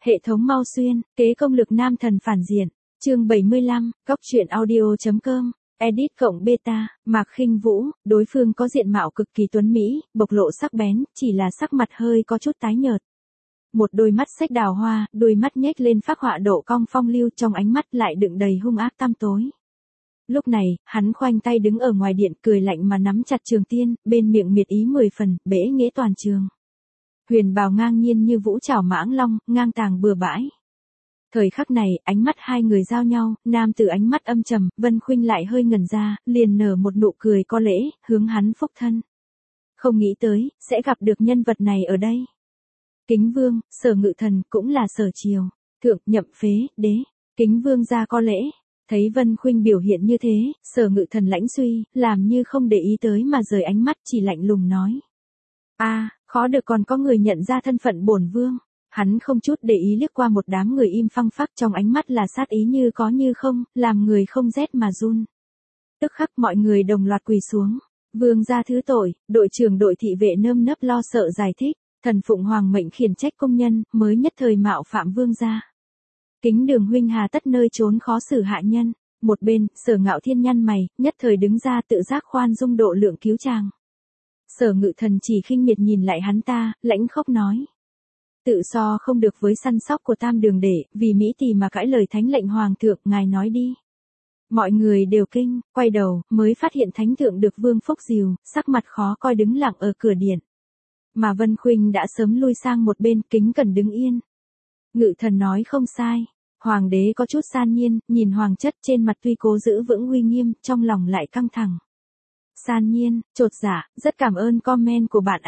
Hệ thống Mau Xuyên, kế công lực nam thần phản diện. Chương 75, Góc truyện audio.com. Edit cộng beta, Mạc Khinh Vũ, đối phương có diện mạo cực kỳ tuấn mỹ, bộc lộ sắc bén, chỉ là sắc mặt hơi có chút tái nhợt. Một đôi mắt xếch đào hoa, đôi mắt nhếch lên phác họa độ cong phong lưu, trong ánh mắt lại đựng đầy hung ác tăm tối. Lúc này, hắn khoanh tay đứng ở ngoài điện, cười lạnh mà nắm chặt trường tiên, bên miệng miệt ý 10 phần, bẽ nghễ toàn trường. Huyền bào ngang nhiên như vũ trảo mãng long, ngang tàng bừa bãi. Thời khắc này, ánh mắt hai người giao nhau, nam tử ánh mắt âm trầm, Vân Khuynh lại hơi ngẩn ra, liền nở một nụ cười có lễ, hướng hắn phúc thân. Không nghĩ tới, sẽ gặp được nhân vật này ở đây. Kính Vương, Sở Ngự Thần, cũng là Sở Triều, Thượng, Nhậm Phế, Đế, Kính Vương ra có lễ. Thấy Vân Khuynh biểu hiện như thế, Sở Ngự Thần lãnh suy, làm như không để ý tới mà rời ánh mắt, chỉ lạnh lùng nói. Khó được còn có người nhận ra thân phận bổn vương. Hắn không chút để ý liếc qua một đám người im phăng phắc, trong ánh mắt là sát ý như có như không, làm người không rét mà run. Tức khắc mọi người đồng loạt quỳ xuống. Vương gia thứ tội, đội trưởng đội thị vệ nơm nớp lo sợ giải thích, thần phụng hoàng mệnh khiển trách công nhân, mới nhất thời mạo phạm vương gia. Kính Đường huynh hà tất nơi trốn khó xử hạ nhân. Một bên, Sở Ngạo Thiên nhăn mày, nhất thời đứng ra tự giác khoan dung độ lượng cứu chàng. Sở Ngự Thần chỉ khinh miệt nhìn lại hắn ta, lãnh khốc nói. Tự so không được với săn sóc của Tam Đường Đệ, vì Mỹ Tỳ mà cãi lời thánh lệnh hoàng thượng, ngài nói đi. Mọi người đều kinh, quay đầu, mới phát hiện thánh thượng được Vương Phúc dìu, sắc mặt khó coi đứng lặng ở cửa điện. Mà Vân Khuynh đã sớm lui sang một bên, kính cẩn đứng yên. Ngự Thần nói không sai. Hoàng đế có chút san nhiên, nhìn hoàng chất trên mặt tuy cố giữ vững uy nghiêm, trong lòng lại căng thẳng. San nhiên, chột dạ, rất cảm ơn comment của bạn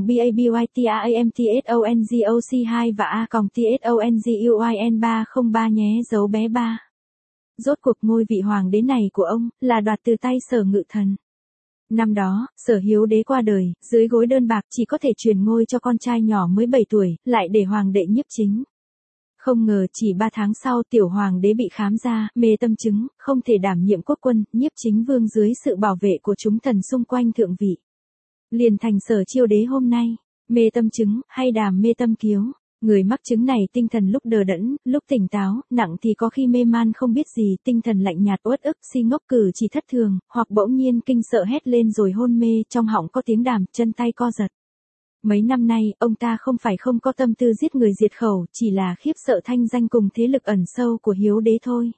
A.BABYTAAMTSONGOC2 và A.TSONGUIN303 nhé dấu bé 3. Rốt cuộc ngôi vị hoàng đế này của ông, là đoạt từ tay Sở Ngự Thần. Năm đó, Sở Hiếu đế qua đời, dưới gối đơn bạc chỉ có thể truyền ngôi cho con trai nhỏ mới 7 tuổi, lại để hoàng đệ nhiếp chính. Không ngờ chỉ 3 tháng sau tiểu hoàng đế bị khám ra, mê tâm chứng, không thể đảm nhiệm quốc quân, nhiếp chính vương dưới sự bảo vệ của chúng thần xung quanh thượng vị. Liền thành Sở Chiêu đế hôm nay, mê tâm chứng, hay đàm mê tâm kiếu. Người mắc chứng này tinh thần lúc đờ đẫn, lúc tỉnh táo, nặng thì có khi mê man không biết gì, tinh thần lạnh nhạt uất ức, si ngốc cử chỉ thất thường, hoặc bỗng nhiên kinh sợ hét lên rồi hôn mê, trong họng có tiếng đàm, chân tay co giật. Mấy năm nay, ông ta không phải không có tâm tư giết người diệt khẩu, chỉ là khiếp sợ thanh danh cùng thế lực ẩn sâu của Hiếu đế thôi.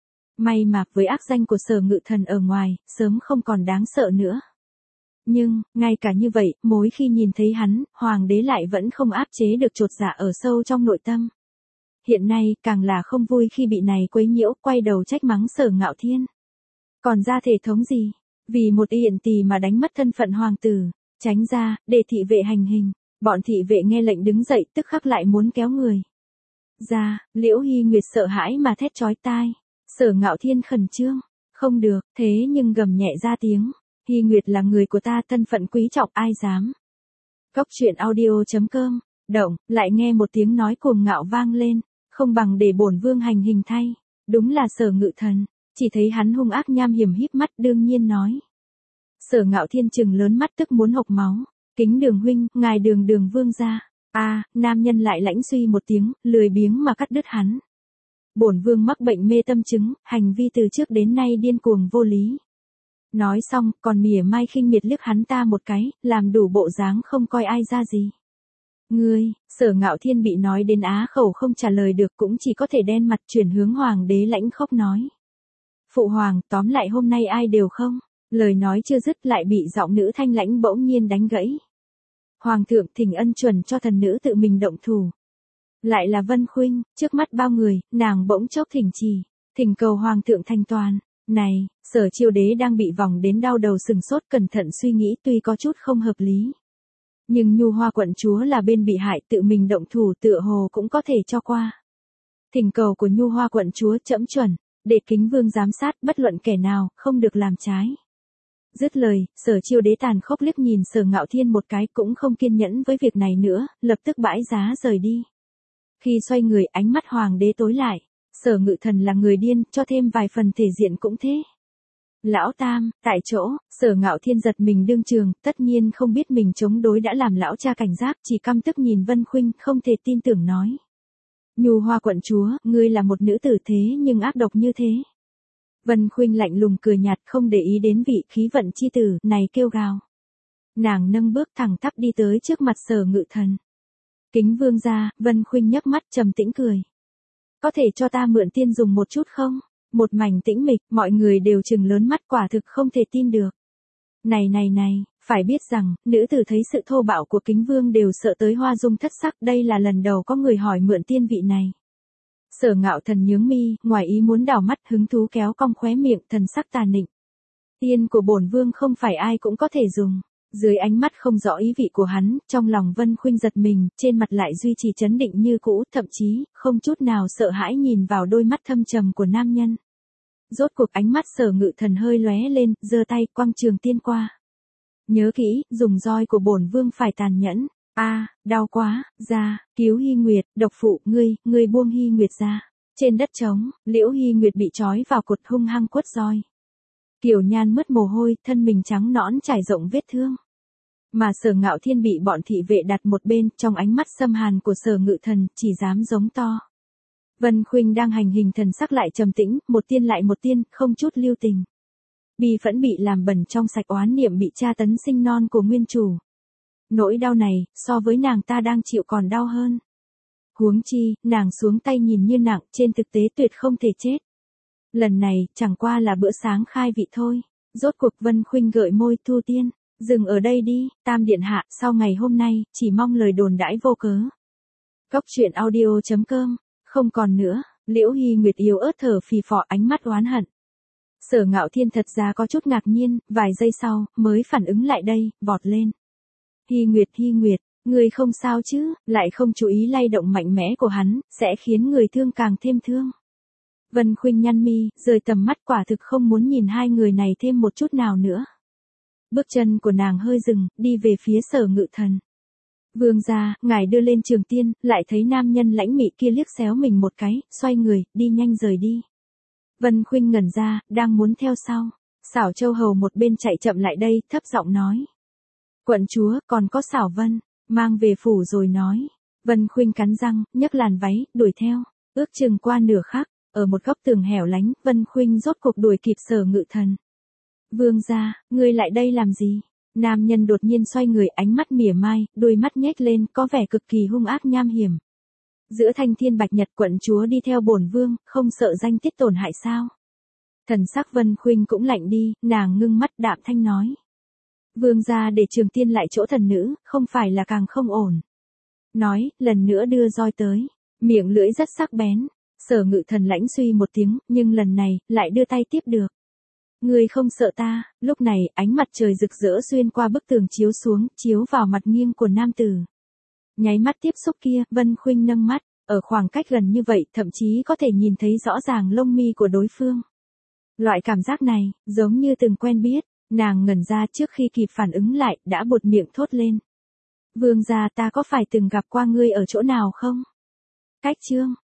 May mà, với ác danh của Sở Ngự Thần ở ngoài, sớm không còn đáng sợ nữa. Nhưng, ngay cả như vậy, mỗi khi nhìn thấy hắn, hoàng đế lại vẫn không áp chế được chột dạ ở sâu trong nội tâm. Hiện nay, càng là không vui khi bị này quấy nhiễu, quay đầu trách mắng Sở Ngạo Thiên. Còn ra thể thống gì? Vì một yện tỳ mà đánh mất thân phận hoàng tử. Tránh ra, để thị vệ hành hình. Bọn thị vệ nghe lệnh đứng dậy, tức khắc lại muốn kéo người ra. Liễu Hy Nguyệt sợ hãi mà thét chói tai. Sở Ngạo Thiên khẩn trương. Không được, thế nhưng gầm nhẹ ra tiếng. Hy Nguyệt là người của ta, thân phận quý trọng, ai dám. Góc truyện audio.com. Động, lại nghe một tiếng nói cuồng ngạo vang lên. Không bằng để bổn vương hành hình thay. Đúng là Sở Ngự Thần. Chỉ thấy hắn hung ác nham hiểm híp mắt, đương nhiên nói. Sở Ngạo Thiên trừng lớn mắt tức muốn hộc máu. Kính Đường huynh, ngài Đường vương gia. Nam nhân lại lãnh suy một tiếng, lười biếng mà cắt đứt hắn. Bổn vương mắc bệnh mê tâm chứng, hành vi từ trước đến nay điên cuồng vô lý. Nói xong, còn mỉa mai khinh miệt liếc hắn ta một cái, làm đủ bộ dáng không coi ai ra gì. Ngươi, Sở Ngạo Thiên bị nói đến á khẩu không trả lời được, cũng chỉ có thể đen mặt chuyển hướng hoàng đế lãnh khốc nói. Phụ hoàng, tóm lại hôm nay ai đều không. Lời nói chưa dứt lại bị giọng nữ thanh lãnh bỗng nhiên đánh gãy. Hoàng thượng thỉnh ân chuẩn cho thần nữ tự mình động thủ. Lại là Vân Khuynh, trước mắt bao người, nàng bỗng chốc thỉnh cầu hoàng thượng thanh toàn. Này, Sở Chiêu đế đang bị vòng đến đau đầu sừng sốt, cẩn thận suy nghĩ, tuy có chút không hợp lý. Nhưng Nhu Hoa quận chúa là bên bị hại, tự mình động thủ tựa hồ cũng có thể cho qua. Thỉnh cầu của Nhu Hoa quận chúa trẫm chuẩn, để Kính Vương giám sát, bất luận kẻ nào, không được làm trái. Dứt lời, Sở Chiêu đế tàn khốc liếc nhìn Sở Ngạo Thiên một cái, cũng không kiên nhẫn với việc này nữa, lập tức bãi giá rời đi. Khi xoay người, ánh mắt hoàng đế tối lại. Sở Ngự Thần là người điên, cho thêm vài phần thể diện cũng thế. Lão Tam, tại chỗ, Sở Ngạo Thiên giật mình đương trường, tất nhiên không biết mình chống đối đã làm lão cha cảnh giác, chỉ căm tức nhìn Vân Khuynh, không thể tin tưởng nói. Nhu Hoa quận chúa, ngươi là một nữ tử thế nhưng ác độc như thế. Vân Khuynh lạnh lùng cười nhạt không để ý đến vị khí vận chi tử này kêu gào. Nàng nâng bước thẳng tắp đi tới trước mặt Sở Ngự Thần. Kính vương gia, Vân Khuynh nhấc mắt trầm tĩnh cười. Có thể cho ta mượn tiên dùng một chút không? Một mảnh tĩnh mịch, mọi người đều trừng lớn mắt quả thực không thể tin được. Này, phải biết rằng, nữ tử thấy sự thô bạo của kính vương đều sợ tới hoa dung thất sắc, đây là lần đầu có người hỏi mượn tiên vị này. Sở Ngạo Thần nhướng mi, ngoài ý muốn đảo mắt hứng thú kéo cong khóe miệng thần sắc tà nịnh. Tiên của bổn vương không phải ai cũng có thể dùng. Dưới ánh mắt không rõ ý vị của hắn, trong lòng Vân Khuynh giật mình, trên mặt lại duy trì trấn định như cũ, thậm chí, không chút nào sợ hãi nhìn vào đôi mắt thâm trầm của nam nhân. Rốt cuộc ánh mắt Sở Ngự Thần hơi lóe lên, giơ tay quăng trường tiên qua. Nhớ kỹ, dùng roi của bổn vương phải tàn nhẫn. Đau quá, ra, cứu Hy Nguyệt, độc phụ, ngươi buông Hy Nguyệt ra. Trên đất trống, Liễu Hy Nguyệt bị trói vào cột hung hăng quất roi. Kiều Nhan mứt mồ hôi, thân mình trắng nõn trải rộng vết thương. Mà Sở Ngạo Thiên bị bọn thị vệ đặt một bên, trong ánh mắt xâm hàn của Sở Ngự Thần, chỉ dám giống to. Vân Khuynh đang hành hình thần sắc lại trầm tĩnh, một tiên lại một tiên, không chút lưu tình. Bi phẫn bị làm bẩn trong sạch oán niệm bị tra tấn sinh non của nguyên chủ. Nỗi đau này, so với nàng ta đang chịu còn đau hơn. Huống chi, nàng xuống tay nhìn như nặng, trên thực tế tuyệt không thể chết. Lần này, chẳng qua là bữa sáng khai vị thôi. Rốt cuộc Vân Khuynh gợi môi thu tiên. Dừng ở đây đi, Tam Điện Hạ, sau ngày hôm nay, chỉ mong lời đồn đãi vô cớ. Cốc truyện audio.com, không còn nữa, Liễu Hy Nguyệt yếu ớt thở phì phò ánh mắt oán hận. Sở Ngạo Thiên thật ra có chút ngạc nhiên, vài giây sau, mới phản ứng lại đây, vọt lên. Hy Nguyệt, người không sao chứ, lại không chú ý lay động mạnh mẽ của hắn, sẽ khiến người thương càng thêm thương. Vân Khuynh nhăn mi, rời tầm mắt quả thực không muốn nhìn hai người này thêm một chút nào nữa. Bước chân của nàng hơi dừng, đi về phía Sở Ngự Thần. Vương gia, ngài đưa lên trường tiên, lại thấy nam nhân lãnh mị kia liếc xéo mình một cái, xoay người, đi nhanh rời đi. Vân Khuynh ngẩn ra, đang muốn theo sau. Xảo Châu Hầu một bên chạy chậm lại đây, thấp giọng nói. Quận chúa, còn có Xảo Vân, mang về phủ rồi nói. Vân Khuynh cắn răng, nhấc làn váy, đuổi theo. Ước chừng qua nửa khắc, ở một góc tường hẻo lánh, Vân Khuynh rốt cuộc đuổi kịp Sở Ngự Thần. Vương gia, ngươi lại đây làm gì? Nam nhân đột nhiên xoay người, ánh mắt mỉa mai, đôi mắt nhếch lên, có vẻ cực kỳ hung ác nham hiểm. Giữa thanh thiên bạch nhật quận chúa đi theo bổn vương, không sợ danh tiết tổn hại sao? Thần sắc Vân Khuynh cũng lạnh đi, nàng ngưng mắt đạm thanh nói. Vương gia để trường tiên lại chỗ thần nữ, không phải là càng không ổn. Nói, lần nữa đưa roi tới, miệng lưỡi rất sắc bén. Sở Ngự Thần lãnh suy một tiếng, nhưng lần này, lại đưa tay tiếp được. Ngươi không sợ ta, lúc này, ánh mặt trời rực rỡ xuyên qua bức tường chiếu xuống, chiếu vào mặt nghiêng của nam tử. Nháy mắt tiếp xúc kia, Vân Khuynh nâng mắt, ở khoảng cách gần như vậy, thậm chí có thể nhìn thấy rõ ràng lông mi của đối phương. Loại cảm giác này, giống như từng quen biết, nàng ngẩn ra trước khi kịp phản ứng lại, đã buột miệng thốt lên. Vương gia, ta có phải từng gặp qua ngươi ở chỗ nào không? Cách chương